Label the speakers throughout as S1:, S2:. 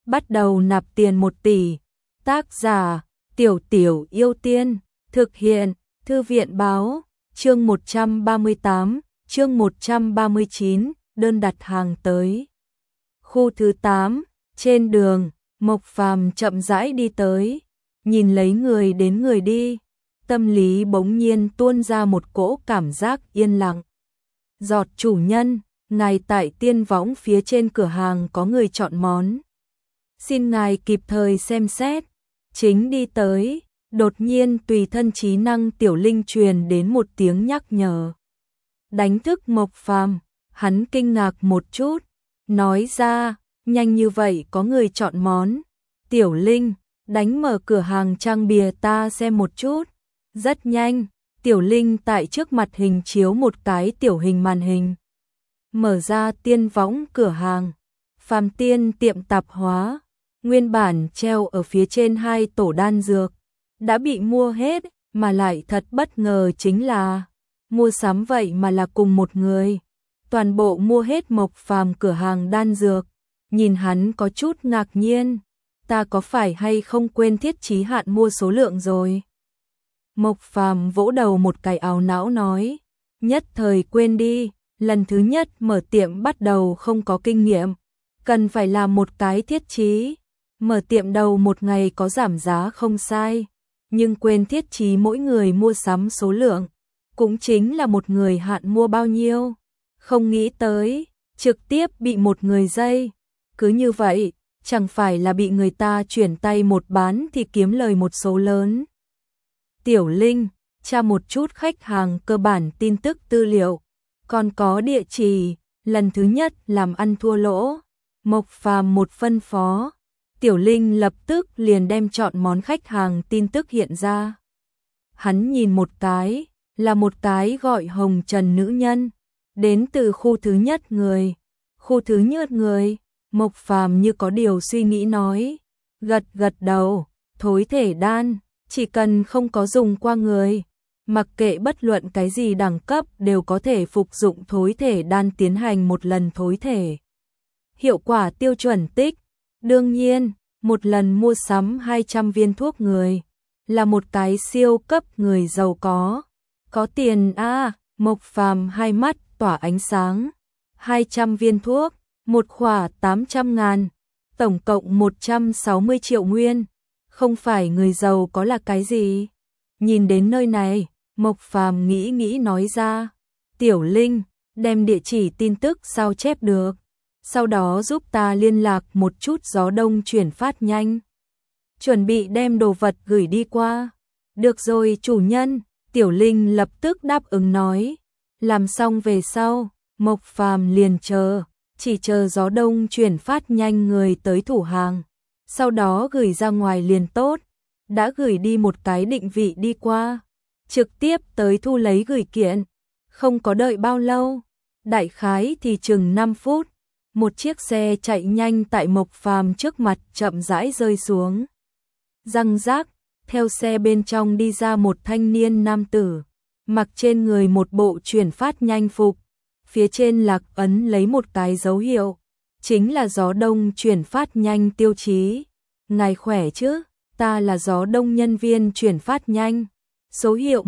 S1: bắt đầu nạp tiền 1 tỷ. Tác giả: Tiểu Tiểu Yêu Tiên. Thực hiện: Thư viện báo. Chương 138, chương 139, đơn đặt hàng tới. Khu thứ 8, trên đường, Mộc Phàm chậm rãi đi tới, nhìn lấy người đến người đi, tâm lý bỗng nhiên tuôn ra một cỗ cảm giác yên lặng. Giọt chủ nhân, ngài tại Tiên Võng phía trên cửa hàng có người chọn món. Xin ngài kịp thời xem xét. Chính đi tới, đột nhiên tùy thân trí năng Tiểu Linh truyền đến một tiếng nhắc nhở. Đánh thức Mộc Phàm, hắn kinh ngạc một chút, nói ra, nhanh như vậy có người chọn món. Tiểu Linh, đánh mở cửa hàng trang bìa ta xem một chút. Rất nhanh, Tiểu Linh tại trước mặt hình chiếu một cái tiểu hình màn hình. Mở ra Tiên Võng cửa hàng, Phàm Tiên tiệm tạp hóa, nguyên bản treo ở phía trên 2 tổ đan dược, đã bị mua hết, mà lại thật bất ngờ chính là, mua sắm vậy mà là cùng một người. Toàn bộ mua hết Mộc Phàm cửa hàng đan dược, nhìn hắn có chút ngạc nhiên, ta có phải hay không quên thiết trí hạn mua số lượng rồi? Mộc Phàm vỗ đầu một cái ảo não nói, nhất thời quên đi, lần thứ nhất mở tiệm bắt đầu không có kinh nghiệm, cần phải làm một cái thiết trí. Mở tiệm đầu một ngày có giảm giá không sai, nhưng quên thiết trí mỗi người mua sắm số lượng, cũng chính là một người hạn mua bao nhiêu. Không nghĩ tới, trực tiếp bị một người dây. Cứ như vậy, chẳng phải là bị người ta chuyển tay một bán thì kiếm lời một số lớn. Tiểu Linh, tra một chút khách hàng cơ bản tin tức tư liệu, còn có địa chỉ, lần thứ nhất làm ăn thua lỗ. Mộc Phàm một phân phó, Tiểu Linh lập tức liền đem chọn món khách hàng tin tức hiện ra. Hắn nhìn một cái, là một cái gọi Hồng Trần nữ nhân, đến từ khu thứ nhất người. Khu thứ nhất người, Mộc Phàm như có điều suy nghĩ nói, gật gật đầu, thối thể đan, chỉ cần không có dùng qua người, mặc kệ bất luận cái gì đẳng cấp đều có thể phục dụng thối thể đan tiến hành một lần thối thể. Hiệu quả tiêu chuẩn tích. Đương nhiên, một lần mua sắm 200 viên thuốc người, là một cái siêu cấp người giàu có. Có tiền à, Mộc Phàm hai mắt tỏa ánh sáng. 200 viên thuốc, một khỏa 800.000, tổng cộng 160 triệu nguyên. Không phải người giàu có là cái gì? Nhìn đến nơi này, Mộc Phàm nghĩ nói ra, Tiểu Linh, đem địa chỉ tin tức sao chép được. Sau đó giúp ta liên lạc một chút gió đông chuyển phát nhanh. Chuẩn bị đem đồ vật gửi đi qua. Được rồi chủ nhân, Tiểu Linh lập tức đáp ứng nói. Làm xong về sau, Mộc Phàm liền chờ, chỉ chờ gió đông chuyển phát nhanh người tới thủ hàng. Sau đó gửi ra ngoài liền tốt. Đã gửi đi một cái định vị đi qua. Trực tiếp tới thu lấy gửi kiện. Không có đợi bao lâu. Đại khái thì chừng 5 phút. Một chiếc xe chạy nhanh tại Mộc Phàm trước mặt chậm rãi rơi xuống. Răng rác, theo xe bên trong đi ra một thanh niên nam tử, mặc trên người một bộ chuyển phát nhanh phục, phía trên lạc ấn lấy một cái dấu hiệu, chính là gió đông chuyển phát nhanh tiêu chí. Ngài khỏe chứ, ta là gió đông nhân viên chuyển phát nhanh, số hiệu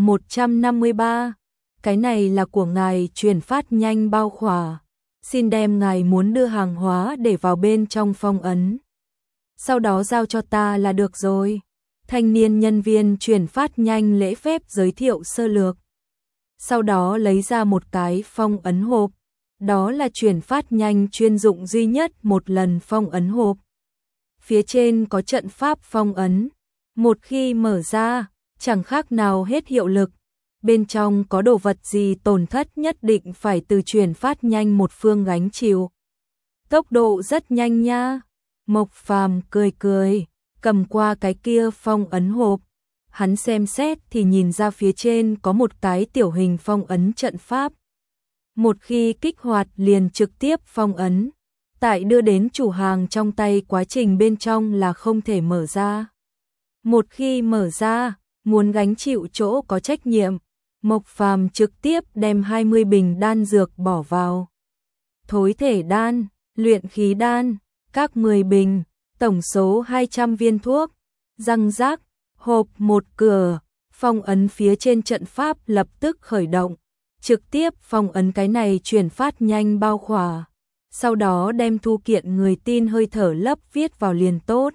S1: 153, cái này là của ngài chuyển phát nhanh bao khỏa. Xin đem ngài muốn đưa hàng hóa để vào bên trong phong ấn. Sau đó giao cho ta là được rồi. Thanh niên nhân viên chuyển phát nhanh lễ phép giới thiệu sơ lược. Sau đó lấy ra một cái phong ấn hộp. Đó là chuyển phát nhanh chuyên dụng duy nhất một lần phong ấn hộp. Phía trên có trận pháp phong ấn. Một khi mở ra, chẳng khác nào hết hiệu lực. Bên trong có đồ vật gì tổn thất nhất định phải từ chuyển phát nhanh một phương gánh chịu. Tốc độ rất nhanh nha. Mộc Phàm cười, cầm qua cái kia phong ấn hộp. Hắn xem xét thì nhìn ra phía trên có một cái tiểu hình phong ấn trận pháp. Một khi kích hoạt liền trực tiếp phong ấn. Tại đưa đến chủ hàng trong tay quá trình bên trong là không thể mở ra. Một khi mở ra, muốn gánh chịu chỗ có trách nhiệm. Mộc Phàm trực tiếp đem 20 bình đan dược bỏ vào. Thối thể đan, luyện khí đan, các 10 bình, tổng số 200 viên thuốc, răng rác, hộp một cửa, phong ấn phía trên trận pháp lập tức khởi động, trực tiếp phong ấn cái này truyền phát nhanh bao khỏa, sau đó đem thu kiện người tin hơi thở lấp viết vào liền tốt.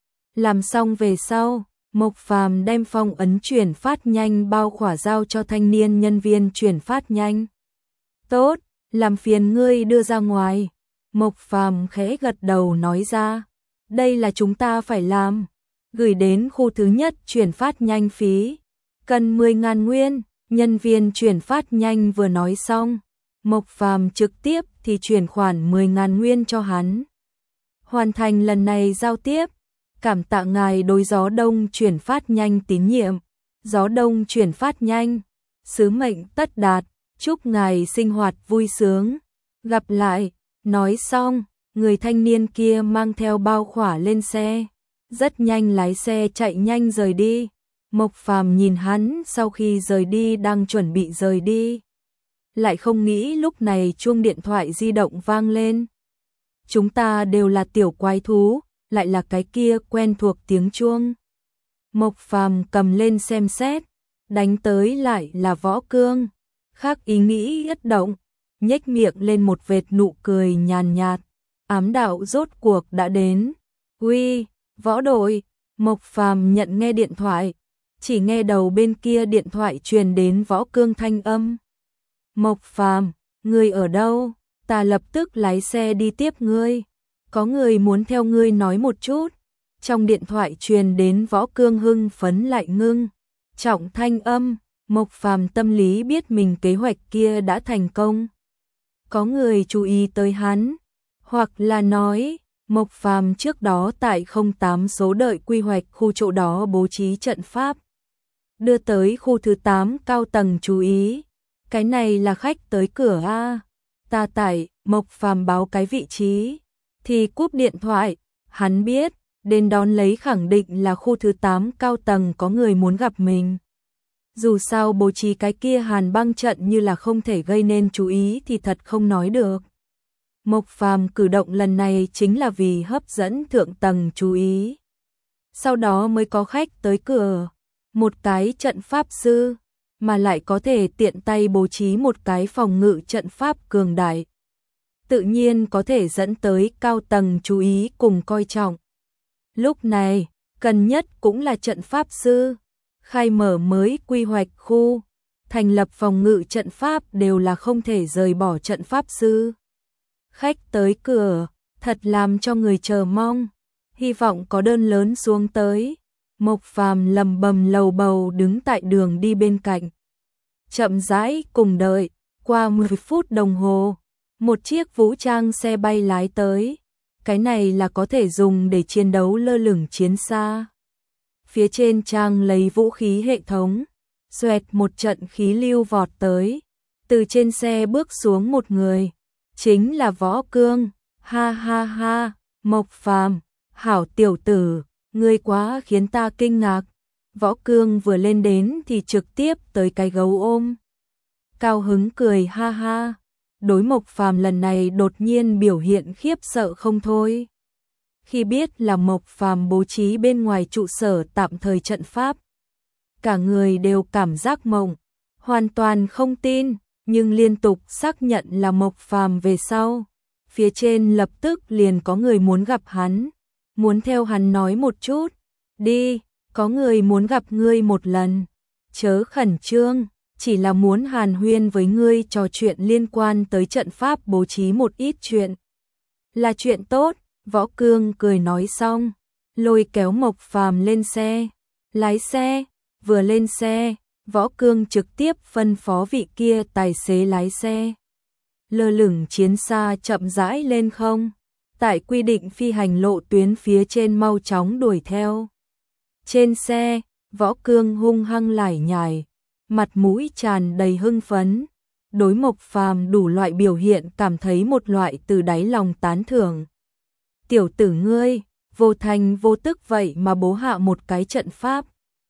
S1: Làm xong về sau, Mộc Phàm đem phong ấn chuyển phát nhanh bao khỏa giao cho thanh niên nhân viên chuyển phát nhanh. Tốt, làm phiền ngươi đưa ra ngoài. Mộc Phàm khẽ gật đầu nói ra, đây là chúng ta phải làm. Gửi đến khu thứ nhất chuyển phát nhanh phí, cần 10.000 nguyên. Nhân viên chuyển phát nhanh vừa nói xong, Mộc Phàm trực tiếp thì chuyển khoản 10.000 nguyên cho hắn. Hoàn thành lần này giao tiếp, cảm tạ ngài đối Gió Đông chuyển phát nhanh tín nhiệm. Gió Đông chuyển phát nhanh, sứ mệnh tất đạt, chúc ngài sinh hoạt vui sướng. Gặp lại. Nói xong, người thanh niên kia mang theo bao khỏa lên xe, rất nhanh lái xe chạy nhanh rời đi. Mộc Phàm nhìn hắn sau khi rời đi đang chuẩn bị rời đi, lại không nghĩ lúc này chuông điện thoại di động vang lên. Chúng ta đều là tiểu quái thú, lại là cái kia quen thuộc tiếng chuông. Mộc Phàm cầm lên xem xét, đánh tới lại là Võ Cương, khác ý nghĩ ất động, nhếch miệng lên một vệt nụ cười nhàn nhạt, ám đạo rốt cuộc đã đến. Uy, Võ đội. Mộc Phàm nhận nghe điện thoại, chỉ nghe đầu bên kia điện thoại truyền đến Võ Cương thanh âm. Mộc Phàm, ngươi ở đâu? Ta lập tức lái xe đi tiếp ngươi. Có người muốn theo ngươi nói một chút. Trong điện thoại truyền đến Võ Cương hưng phấn lại ngưng trọng thanh âm. Mộc Phàm tâm lý biết mình kế hoạch kia đã thành công. Có người chú ý tới hắn, hoặc là nói, Mộc Phàm trước đó tại 08 số đợi quy hoạch khu chỗ đó bố trí trận pháp, đưa tới khu thứ 8 cao tầng chú ý. Cái này là khách tới cửa a. Ta tại, Mộc Phàm báo cái vị trí, thì cúp điện thoại, hắn biết, đến đón lấy khẳng định là khu thứ 8 cao tầng có người muốn gặp mình. Dù sao bố trí cái kia hàn băng trận như là không thể gây nên chú ý thì thật không nói được. Mộc Phàm cử động lần này chính là vì hấp dẫn thượng tầng chú ý. Sau đó mới có khách tới cửa, một cái trận pháp sư, mà lại có thể tiện tay bố trí một cái phòng ngự trận pháp cường đại. Tự nhiên có thể dẫn tới cao tầng chú ý cùng coi trọng. Lúc này, cần nhất cũng là trận pháp sư. Khai mở mới quy hoạch khu, thành lập phòng ngự trận pháp đều là không thể rời bỏ trận pháp sư. Khách tới cửa, thật làm cho người chờ mong, hy vọng có đơn lớn xuống tới. Mộc Phàm lầm bầm lầu bầu đứng tại đường đi bên cạnh. Chậm rãi cùng đợi, qua 10 phút đồng hồ, một chiếc vũ trang xe bay lái tới. Cái này là có thể dùng để chiến đấu lơ lửng chiến xa. Phía trên trang lấy vũ khí hệ thống, xoẹt một trận khí lưu vọt tới, từ trên xe bước xuống một người, chính là Võ Cương. Ha ha ha, Mộc Phàm, hảo tiểu tử, ngươi quá khiến ta kinh ngạc. Võ Cương vừa lên đến thì trực tiếp tới cái gấu ôm. Cao hứng cười ha ha, đối Mộc Phàm lần này đột nhiên biểu hiện khiếp sợ không thôi. Khi biết là Mộc Phàm bố trí bên ngoài trụ sở tạm thời trận pháp, cả người đều cảm giác mộng, hoàn toàn không tin, nhưng liên tục xác nhận là Mộc Phàm về sau, phía trên lập tức liền có người muốn gặp hắn, muốn theo hắn nói một chút. Đi, có người muốn gặp ngươi một lần, chớ khẩn trương, chỉ là muốn hàn huyên với ngươi trò chuyện liên quan tới trận pháp bố trí một ít chuyện. Là chuyện tốt. Võ Cương cười nói xong, lôi kéo Mộc Phàm lên xe, lái xe. Vừa lên xe, Võ Cương trực tiếp phân phó vị kia tài xế lái xe. Lơ lửng chiến xa chậm rãi lên không, tại quy định phi hành lộ tuyến phía trên mau chóng đuổi theo. Trên xe, Võ Cương hung hăng lải nhải, mặt mũi tràn đầy hưng phấn, đối Mộc Phàm đủ loại biểu hiện cảm thấy một loại từ đáy lòng tán thưởng. Tiểu tử ngươi, vô thành vô tức vậy mà bố hạ một cái trận pháp.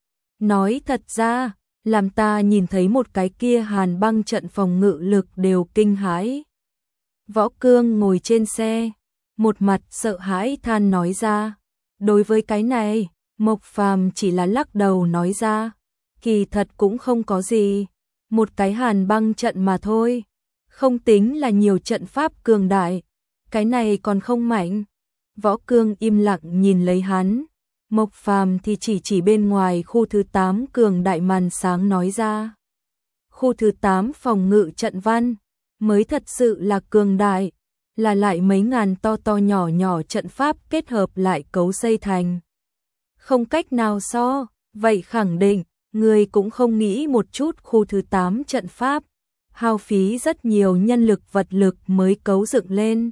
S1: Nói thật ra, làm ta nhìn thấy một cái kia hàn băng trận phòng ngự lực đều kinh hãi. Võ Cương ngồi trên xe, một mặt sợ hãi than nói ra. Đối với cái này, Mộc Phàm chỉ là lắc đầu nói ra, kỳ thật cũng không có gì, một cái hàn băng trận mà thôi, không tính là nhiều trận pháp cường đại, cái này còn không mạnh. Võ Cương im lặng nhìn lấy hắn, Mộc Phàm thì chỉ bên ngoài khu thứ 8 cường đại màn sáng nói ra. Khu thứ 8 phòng ngự trận văn, mới thật sự là cường đại, là lại mấy ngàn to nhỏ nhỏ trận pháp kết hợp lại cấu xây thành. Không cách nào so, vậy khẳng định, người cũng không nghĩ một chút khu thứ 8 trận pháp, hao phí rất nhiều nhân lực vật lực mới cấu dựng lên.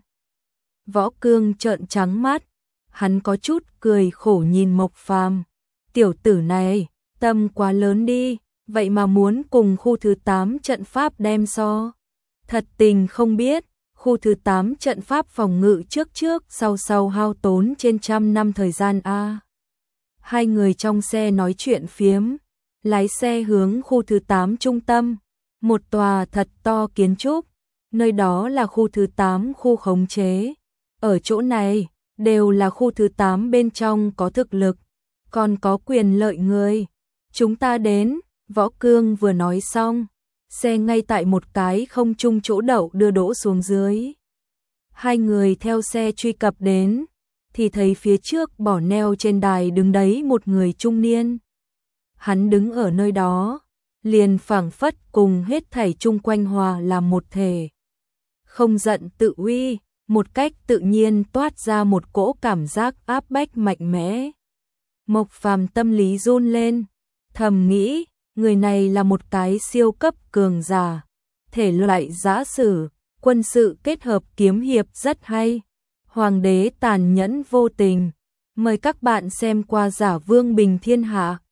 S1: Võ Cương trợn trắng mắt, hắn có chút cười khổ nhìn Mộc Phàm, tiểu tử này, tâm quá lớn đi, vậy mà muốn cùng khu thứ 8 trận pháp đem so. Thật tình không biết, khu thứ 8 trận pháp phòng ngự trước sau hao tốn trên 100 năm thời gian a. Hai người trong xe nói chuyện phiếm, lái xe hướng khu thứ 8 trung tâm, một tòa thật to kiến trúc, nơi đó là khu thứ 8 khu khống chế. Ở chỗ này, đều là khu thứ 8 bên trong có thực lực, còn có quyền lợi người. Chúng ta đến, Võ Cương vừa nói xong, xe ngay tại một cái không trung chỗ đậu đưa đỗ xuống dưới. Hai người theo xe truy cập đến, thì thấy phía trước bỏ neo trên đài đứng đấy một người trung niên. Hắn đứng ở nơi đó, liền phảng phất cùng hết thảy chung quanh hòa làm một thể. Không giận tự uy, một cách tự nhiên toát ra một cỗ cảm giác áp bách mạnh mẽ. Mộc Phàm tâm lý run lên, thầm nghĩ, người này là một cái siêu cấp cường giả, thể loại giã sử, quân sự kết hợp kiếm hiệp rất hay. Hoàng đế tàn nhẫn vô tình. Mời các bạn xem qua Giả Vương Bình Thiên Hạ.